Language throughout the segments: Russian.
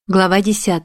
Глава 10.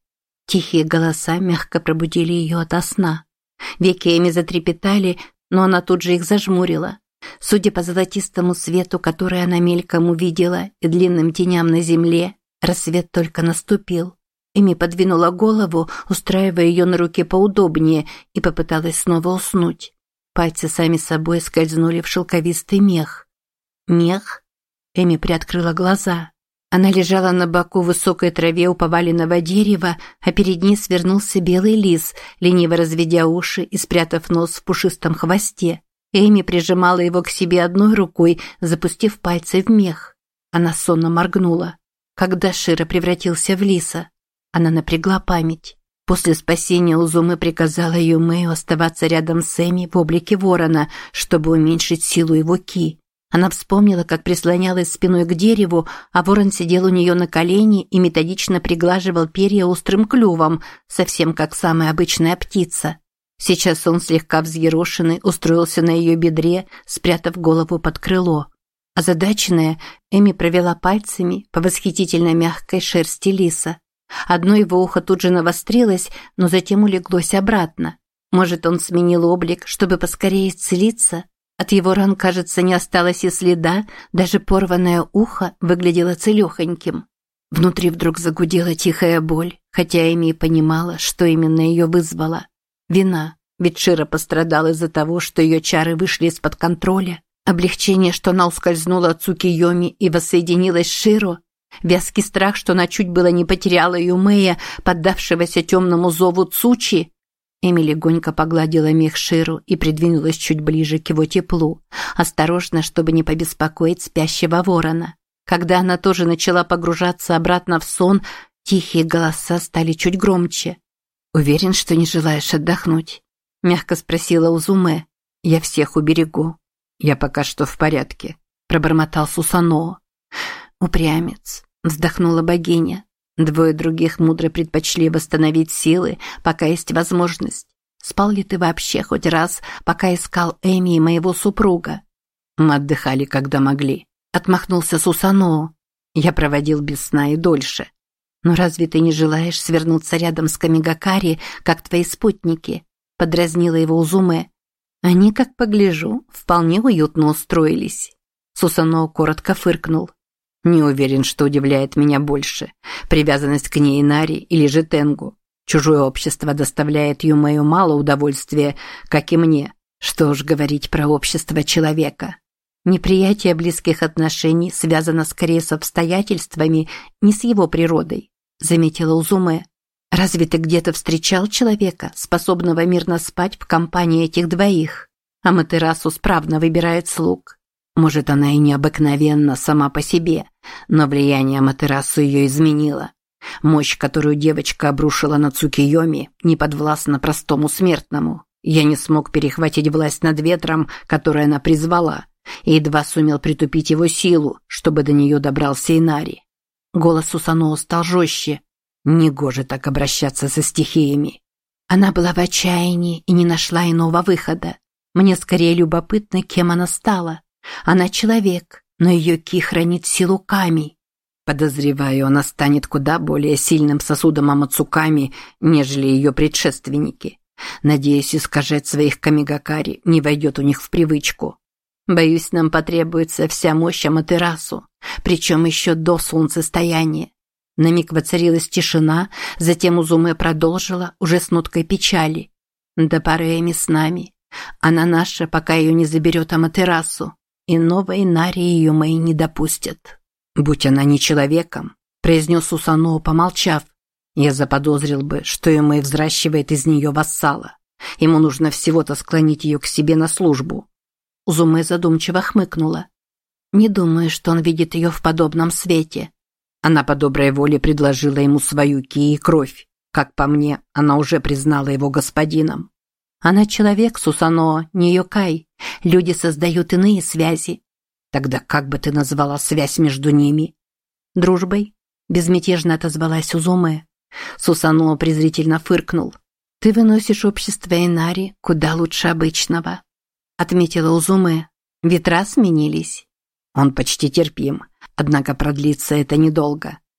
Тихие голоса мягко пробудили ее ото сна. Веки Эми затрепетали, но она тут же их зажмурила. Судя по золотистому свету, который она мельком увидела, и длинным теням на земле, рассвет только наступил. Эми подвинула голову, устраивая ее на руке поудобнее, и попыталась снова уснуть. Пальцы сами собой скользнули в шелковистый мех. Мех? Эми приоткрыла глаза. Она лежала на боку в высокой траве у поваленного дерева, а перед ней свернулся белый лис, лениво разведя уши и спрятав нос в пушистом хвосте. Эми прижимала его к себе одной рукой, запустив пальцы в мех. Она сонно моргнула. Когда Широ превратился в лиса? Она напрягла память. После спасения Узумы приказала Юмею оставаться рядом с Эми в облике ворона, чтобы уменьшить силу его ки. Она вспомнила, как прислонялась спиной к дереву, а ворон сидел у нее на колене и методично приглаживал перья острым клювом, совсем как самая обычная птица. Сейчас он, слегка взъерошенный, устроился на ее бедре, спрятав голову под крыло. Озадаченная, Эми провела пальцами по восхитительно мягкой шерсти лиса. Одно его ухо тут же навострилось, но затем улеглось обратно. Может, он сменил облик, чтобы поскорее исцелиться? От его ран, кажется, не осталось и следа, даже порванное ухо выглядело целехоньким. Внутри вдруг загудела тихая боль, хотя Эми и понимала, что именно ее вызвало. Вина, ведь Широ пострадал из-за того, что ее чары вышли из-под контроля. Облегчение, что она ускользнула от Цукийоми и воссоединилась с Широ. Вязкий страх, что она чуть было не потеряла Юмея, поддавшегося темному зову Цучи. Эми легонько погладила мех Ширу и придвинулась чуть ближе к его теплу, осторожно, чтобы не побеспокоить спящего ворона. Когда она тоже начала погружаться обратно в сон, тихие голоса стали чуть громче. «Уверен, что не желаешь отдохнуть?» – мягко спросила Узуме. «Я всех уберегу». «Я пока что в порядке», – пробормотал Сусаноо. «Упрямец», – вздохнула богиня. Двое других мудро предпочли восстановить силы, пока есть возможность. Спал ли ты вообще хоть раз, пока искал Эми и моего супруга? Мы отдыхали, когда могли. Отмахнулся Сусаноо. Я проводил без сна и дольше. Но разве ты не желаешь свернуться рядом с Камигакари, как твои спутники? Подразнила его Узуме. Они, как погляжу, вполне уютно устроились. Сусаноо коротко фыркнул. Не уверен, что удивляет меня больше. Привязанность к ней Инари или же Тенгу. Чужое общество доставляет Юмею мало удовольствия, как и мне. Что уж говорить про общество человека. Неприятие близких отношений связано скорее с обстоятельствами, не с его природой, заметила Узуме. Разве ты где-то встречал человека, способного мирно спать в компании этих двоих? Аматерасу справно выбирает слуг. Может, она и необыкновенна сама по себе, но влияние Аматерасу ее изменило. Мощь, которую девочка обрушила на Цукийоми, не подвластна простому смертному. Я не смог перехватить власть над ветром, которую она призвала, и едва сумел притупить его силу, чтобы до нее добрался Инари. Голос Сусаноо стал жестче. Негоже так обращаться со стихиями. Она была в отчаянии и не нашла иного выхода. Мне скорее любопытно, кем она стала. Она человек, но ее ки хранит силу Ками. Подозреваю, она станет куда более сильным сосудом Амацуками, нежели ее предшественники. Надеюсь, искажать своих Камигакари не войдет у них в привычку. Боюсь, нам потребуется вся мощь Аматерасу, причем еще до солнцестояния. На миг воцарилась тишина, затем Узуме продолжила, уже с ноткой печали. До поры Эми с нами. Она наша, пока ее не заберет Аматерасу. И новой Инари ее Юмей не допустят. Будь она не человеком, произнес Сусаноо, помолчав, я заподозрил бы, что Юмей взращивает из нее вассала. Ему нужно всего-то склонить ее к себе на службу. Узуме задумчиво хмыкнула. Не думаю, что он видит ее в подобном свете. Она по доброй воле предложила ему свою ки и кровь. Как по мне, она уже признала его господином. Она человек, Сусаноо, не йокай. Люди создают иные связи. Тогда как бы ты назвала связь между ними? Дружбой? Безмятежно отозвалась Узуме. Сусаноо презрительно фыркнул. Ты выносишь общество Инари куда лучше обычного. Отметила Узуме. Ветра сменились. Он почти терпим, однако продлится это недолго.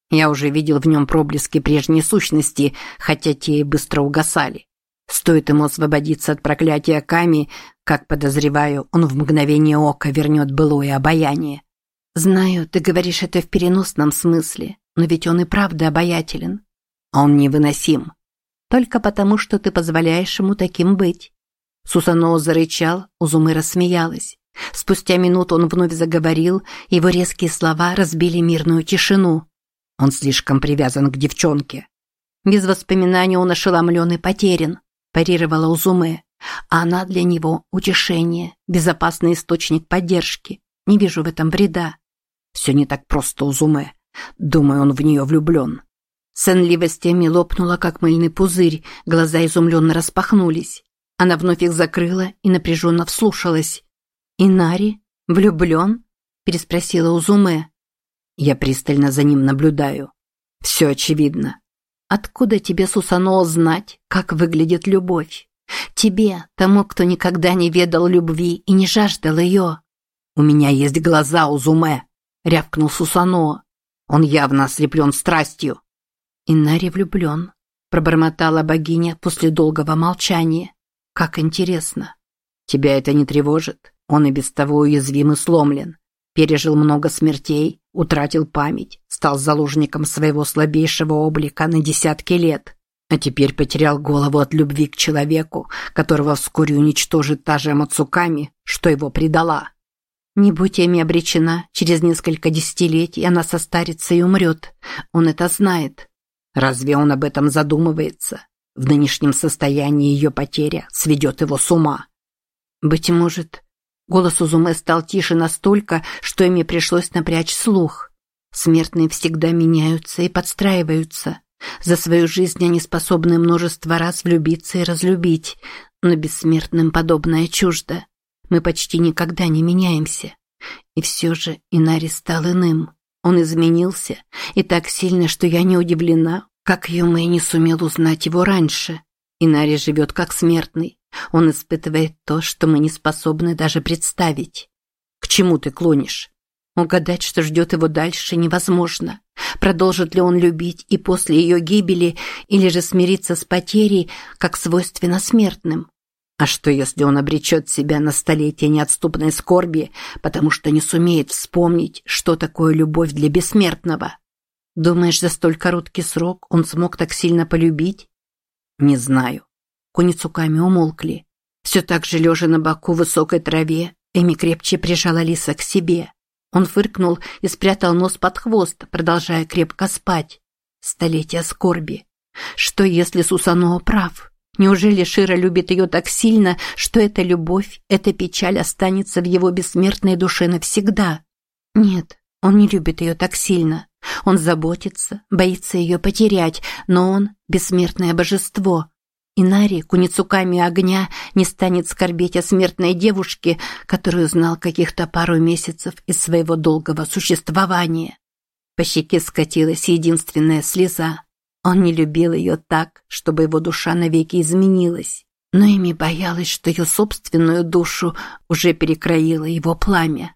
Я уже видел в нем проблески прежней сущности, хотя те и быстро угасали. Стоит ему освободиться от проклятия Ками, как, подозреваю, он в мгновение ока вернет былое обаяние. Знаю, ты говоришь это в переносном смысле, но ведь он и правда обаятелен. Он невыносим. Только потому, что ты позволяешь ему таким быть. Сусаноо зарычал, Узуме рассмеялась. Спустя минуту он вновь заговорил, его резкие слова разбили мирную тишину. Он слишком привязан к девчонке. Без воспоминаний он ошеломлен и потерян, парировала Узуме. А она для него утешение, безопасный источник поддержки. Не вижу в этом вреда. Все не так просто, Узуме. Думаю, он в нее влюблен. Сонливость Эми лопнула, как мыльный пузырь, глаза изумленно распахнулись. Она вновь их закрыла и напряженно вслушалась. «Инари? Влюблен?» – переспросила Узуме. Я пристально за ним наблюдаю. Все очевидно. Откуда тебе, Сусаноо, знать, как выглядит любовь? Тебе, тому, кто никогда не ведал любви и не жаждал ее. У меня есть глаза, Узуме, рявкнул Сусаноо. Он явно ослеплен страстью. Инари влюблен, пробормотала богиня после долгого молчания. Как интересно. Тебя это не тревожит? Он и без того уязвим и сломлен. Пережил много смертей, утратил память, стал заложником своего слабейшего облика на десятки лет, а теперь потерял голову от любви к человеку, которого вскоре уничтожит та же Амацуками, что его предала. Не будь Эми обречена, через несколько десятилетий она состарится и умрет. Он это знает. Разве он об этом задумывается? В нынешнем состоянии ее потеря сведет его с ума. Быть может... Голос Узуме стал тише настолько, что Эми пришлось напрячь слух. Смертные всегда меняются и подстраиваются. За свою жизнь они способны множество раз влюбиться и разлюбить, но бессмертным подобное чуждо. Мы почти никогда не меняемся. И все же Инари стал иным. Он изменился, и так сильно, что я не удивлена, как Юмэй не сумел узнать его раньше. Инари живет как смертный. Он испытывает то, что мы не способны даже представить. К чему ты клонишь? Угадать, что ждет его дальше, невозможно. Продолжит ли он любить и после ее гибели, или же смириться с потерей, как свойственно смертным? А что, если он обречет себя на столетия неотступной скорби, потому что не сумеет вспомнить, что такое любовь для бессмертного? Думаешь, за столь короткий срок он смог так сильно полюбить? Не знаю. Куницуками умолкли. Все так же лежа на боку в высокой траве, Эми крепче прижала лиса к себе. Он фыркнул и спрятал нос под хвост, продолжая крепко спать. Столетия скорби. Что если Сусаноо прав? Неужели Широ любит ее так сильно, что эта любовь, эта печаль останется в его бессмертной душе навсегда? Нет, он не любит ее так сильно. Он заботится, боится ее потерять, но он – бессмертное божество. Инари, Куницуками огня, не станет скорбеть о смертной девушке, которую знал каких-то пару месяцев из своего долгого существования. По щеке скатилась единственная слеза. Он не любил ее так, чтобы его душа навеки изменилась. Но Эми боялась, что ее собственную душу уже перекроило его пламя.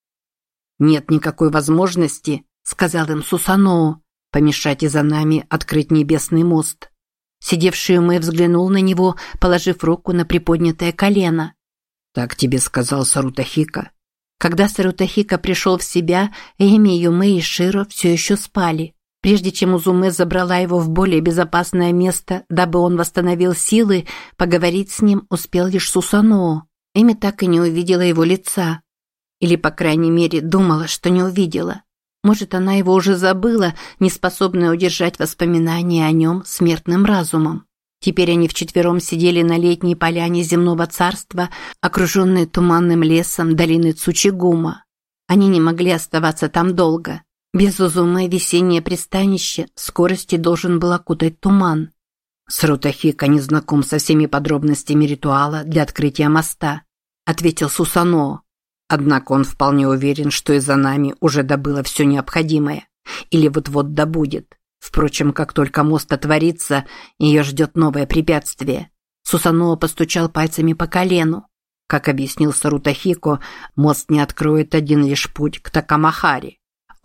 «Нет никакой возможности», — сказал им Сусаноо, — «помешать Изанами открыть небесный мост». Сидевший Юмэй взглянул на него, положив руку на приподнятое колено. «Так тебе сказал Сарутахика». Когда Сарутахика пришел в себя, Эми, Юмэй и Широ все еще спали. Прежде чем Узуме забрала его в более безопасное место, дабы он восстановил силы, поговорить с ним успел лишь Сусаноо. Эми так и не увидела его лица. Или, по крайней мере, думала, что не увидела. Может, она его уже забыла, не способная удержать воспоминания о нем смертным разумом. Теперь они вчетвером сидели на летней поляне земного царства, окруженные туманным лесом долины Цучигума. Они не могли оставаться там долго. Без Узуме весеннее пристанище в скорости должен был окутать туман. «Сарутахика не знаком со всеми подробностями ритуала для открытия моста», ответил Сусаноо. Однако он вполне уверен, что Изанами уже добыла все необходимое. Или вот-вот добудет. Впрочем, как только мост отворится, ее ждет новое препятствие. Сусаноо постучал пальцами по колену. Как объяснил Сарутахико, мост не откроет один лишь путь к Такамахари.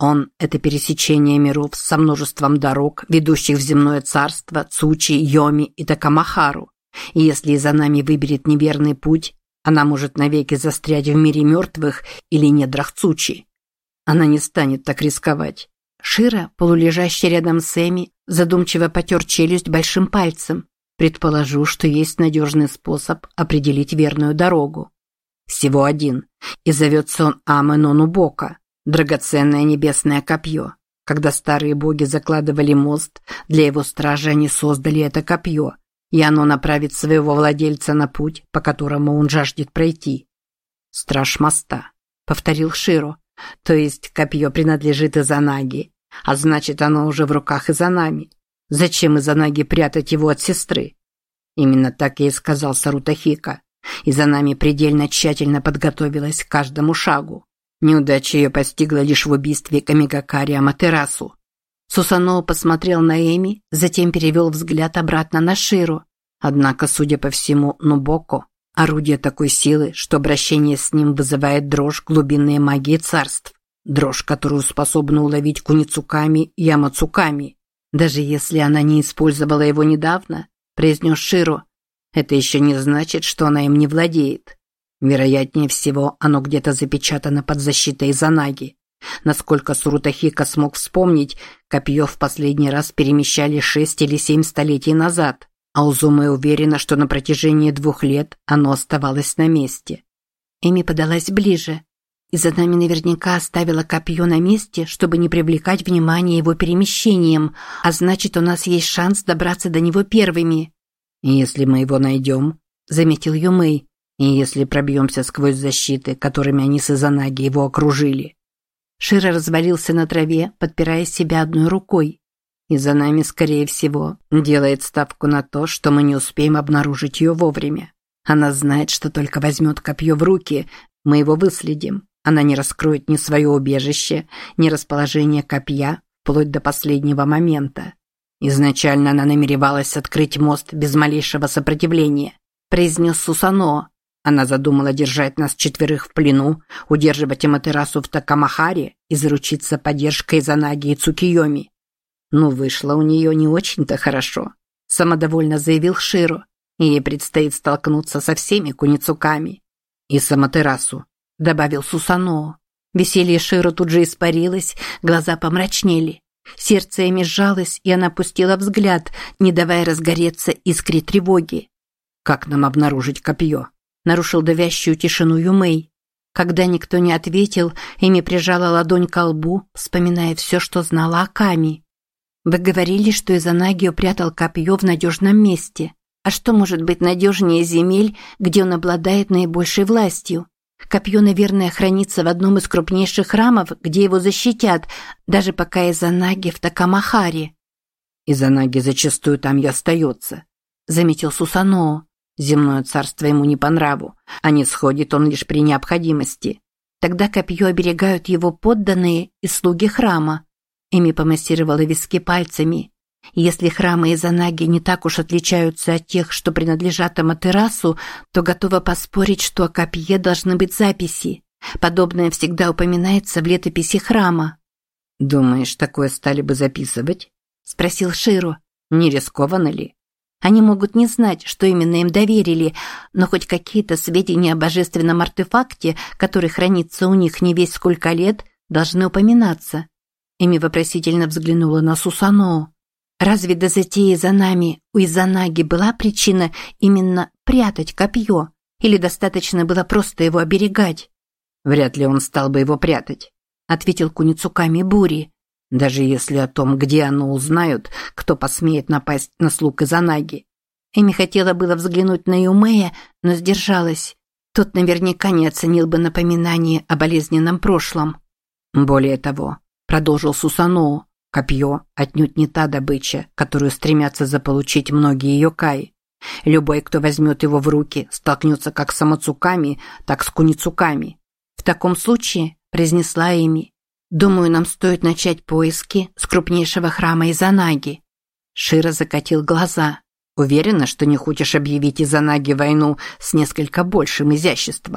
Он – это пересечение миров со множеством дорог, ведущих в земное царство Цучи, Йоми и Такамахару. И если Изанами выберет неверный путь, она может навеки застрять в мире мертвых или недрах Цучи. Она не станет так рисковать. Широ, полулежащий рядом с Эми, задумчиво потер челюсть большим пальцем. Предположу, что есть надежный способ определить верную дорогу. Всего один. И зовется он Аме-но-Нубока, драгоценное небесное копье. Когда старые боги закладывали мост, для его стражи они создали это копье, и оно направит своего владельца на путь, по которому он жаждет пройти. «Страж моста», — повторил Широ. «То есть копье принадлежит Изанаги, а значит, оно уже в руках Изанами. Зачем Изанаги прятать его от сестры?» Именно так я и сказал Сарутахика. Изанами предельно тщательно подготовилась к каждому шагу. Неудача ее постигла лишь в убийстве Камигакари Аматерасу. Сусаноо посмотрел на Эми, затем перевел взгляд обратно на Широ. Однако, судя по всему, Нубоко – орудие такой силы, что обращение с ним вызывает дрожь глубинной магии царств. Дрожь, которую способны уловить Куницуками и Ямацуками. Даже если она не использовала его недавно, произнес Широ, это еще не значит, что она им не владеет. Вероятнее всего, оно где-то запечатано под защитой Изанаги. Насколько Сарутахика смог вспомнить, копье в последний раз перемещали 6 или 7 столетий назад, а Узуме уверена, что на протяжении 2 лет оно оставалось на месте. Эми подалась ближе. Изанами наверняка оставила копье на месте, чтобы не привлекать внимание его перемещением, а значит, у нас есть шанс добраться до него первыми. «Если мы его найдем», — заметил Юмэй, «и если пробьемся сквозь защиты, которыми они с Изанаги его окружили». Широ развалился на траве, подпирая себя одной рукой. «Изанами, скорее всего, делает ставку на то, что мы не успеем обнаружить ее вовремя. Она знает, что только возьмет копье в руки, мы его выследим. Она не раскроет ни свое убежище, ни расположение копья, вплоть до последнего момента. Изначально она намеревалась открыть мост без малейшего сопротивления», – произнес Сусаноо. «Она задумала держать нас 4 в плену, удерживать Аматерасу в Такамахаре и заручиться поддержкой Изанаги и Цукиёми. Ну, вышло у нее не очень-то хорошо», – самодовольно заявил Широ. «Ей предстоит столкнуться со всеми Куницуками». «И с Аматерасу», – добавил Сусаноо. Веселье Широ тут же испарилось, глаза помрачнели. Сердце Эми сжалось, и она опустила взгляд, не давая разгореться искре тревоги. «Как нам обнаружить копье?» – нарушил давящую тишину Юмэй. Когда никто не ответил, Эми прижала ладонь к лбу, вспоминая все, что знала о Ками. «Вы говорили, что Изанаги упрятал копье в надежном месте. А что может быть надежнее земель, где он обладает наибольшей властью? Копье, наверное, хранится в одном из крупнейших храмов, где его защитят, даже пока Изанаги в Такамахаре». «Изанаги зачастую там и остается», – заметил Сусаноо. «Земное царство ему не по нраву, а не сходит он лишь при необходимости». «Тогда копье оберегают его подданные и слуги храма». Эми помассировала виски пальцами. «Если храмы Изанаги не так уж отличаются от тех, что принадлежат Аматерасу, то готова поспорить, что о копье должны быть записи. Подобное всегда упоминается в летописи храма». «Думаешь, такое стали бы записывать?» – спросил Широ. «Не рискованно ли?» Они могут не знать, что именно им доверили, но хоть какие-то сведения о божественном артефакте, который хранится у них не весь сколько лет, должны упоминаться. Эми вопросительно взглянула на Сусаноо. Разве до затеи за нами у Изанаги была причина именно прятать копье? Или достаточно было просто его оберегать? «Вряд ли он стал бы его прятать», – ответил Куницуками Бури. «Даже если о том, где оно узнают, кто посмеет напасть на слуг Изанаги». Эми хотела было взглянуть на Юмея, но сдержалась. Тот наверняка не оценил бы напоминание о болезненном прошлом. «Более того», – продолжил Сусаноо, – «копье отнюдь не та добыча, которую стремятся заполучить многие йокаи. Любой, кто возьмет его в руки, столкнется как с Амацуками, так с Куницуками». «В таком случае», – произнесла Эми, – «думаю, нам стоит начать поиски с крупнейшего храма Изанаги». Широ закатил глаза. «Уверена, что не хочешь объявить Изанаги войну с несколько большим изяществом?»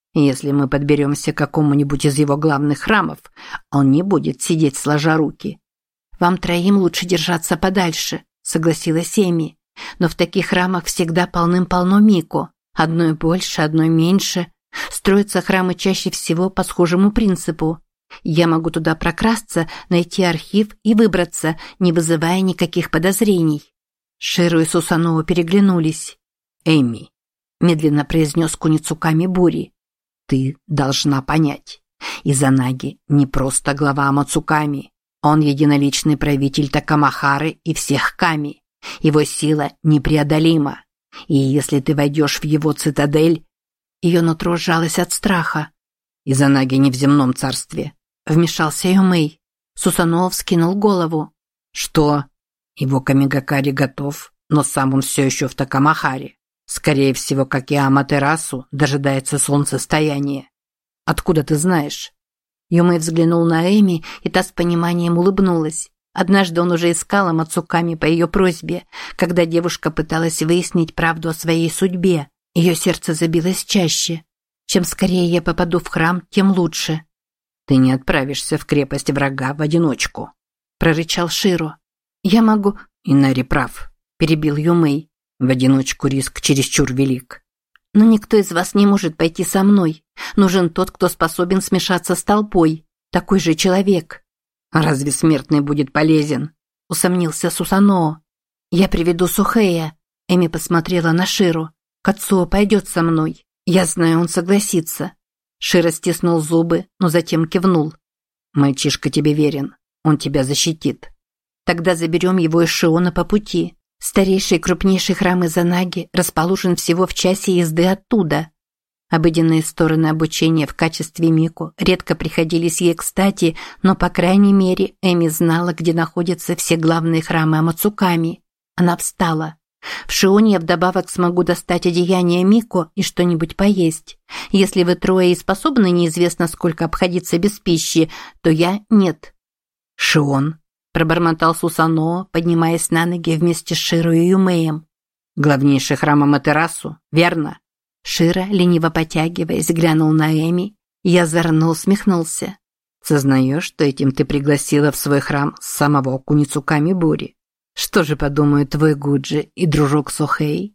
Если мы подберемся к какому-нибудь из его главных храмов, он не будет сидеть сложа руки. Вам троим лучше держаться подальше, согласилась Эми. Но в таких храмах всегда полным-полно мико. Одной больше, одной меньше. Строятся храмы чаще всего по схожему принципу. Я могу туда прокрасться, найти архив и выбраться, не вызывая никаких подозрений. Широ и Сусаноо переглянулись. «Эми», – медленно произнес Куницуками Бури, – «ты должна понять. Изанаги не просто глава Амацуками. Он единоличный правитель Такамахары и всех Ками. Его сила непреодолима. И если ты войдешь в его цитадель...» Ее нутро сжалось от страха. «Изанаги не в земном царстве», – вмешался Юмэй. Сусаноо вскинул голову. «Что? Его Камигакари готов, но сам он все еще в Такамахаре. Скорее всего, как и Аматерасу, дожидается солнцестояния. Откуда ты знаешь?» Юмэй взглянул на Эми, и та с пониманием улыбнулась. Однажды он уже искал Амацуками по ее просьбе, когда девушка пыталась выяснить правду о своей судьбе. Ее сердце забилось чаще. Чем скорее я попаду в храм, тем лучше. «Ты не отправишься в крепость врага в одиночку», – прорычал Широ. «Я могу...» «Инари прав», – перебил Юмэй. «В одиночку риск чересчур велик». «Но никто из вас не может пойти со мной. Нужен тот, кто способен смешаться с толпой. Такой же человек». «Разве смертный будет полезен?» – усомнился Сусаноо. «Я приведу Сухея», – Эми посмотрела на Широ. «Кацуо пойдет со мной. Я знаю, он согласится». Широ стиснул зубы, но затем кивнул. «Мальчишка тебе верен. Он тебя защитит». «Тогда заберем его из Шиона по пути. Старейший и крупнейший храм Изанаги расположен всего в часе езды оттуда». Обыденные стороны обучения в качестве мико редко приходились ей кстати, но, по крайней мере, Эми знала, где находятся все главные храмы Амацуками. Она встала. «В Шионе я вдобавок смогу достать одеяние мико и что-нибудь поесть. Если вы трое и способны неизвестно сколько обходиться без пищи, то я нет». «Шион», – пробормотал Сусаноо, поднимаясь на ноги вместе с Широ и Юмеем. «Главнейший храм Аматерасу, верно?» Широ, лениво потягиваясь, глянул на Эми и озорно усмехнулся. «Сознаешь, что этим ты пригласила в свой храм самого Куницуками Бури? Что же подумают твой Гуджи и дружок Сухэй?»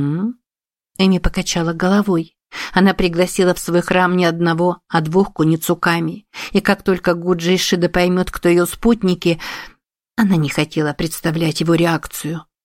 Эми покачала головой. Она пригласила в свой храм не одного, а двух Куницуками, и как только Гуджи Ишида поймет, кто ее спутники, она не хотела представлять его реакцию.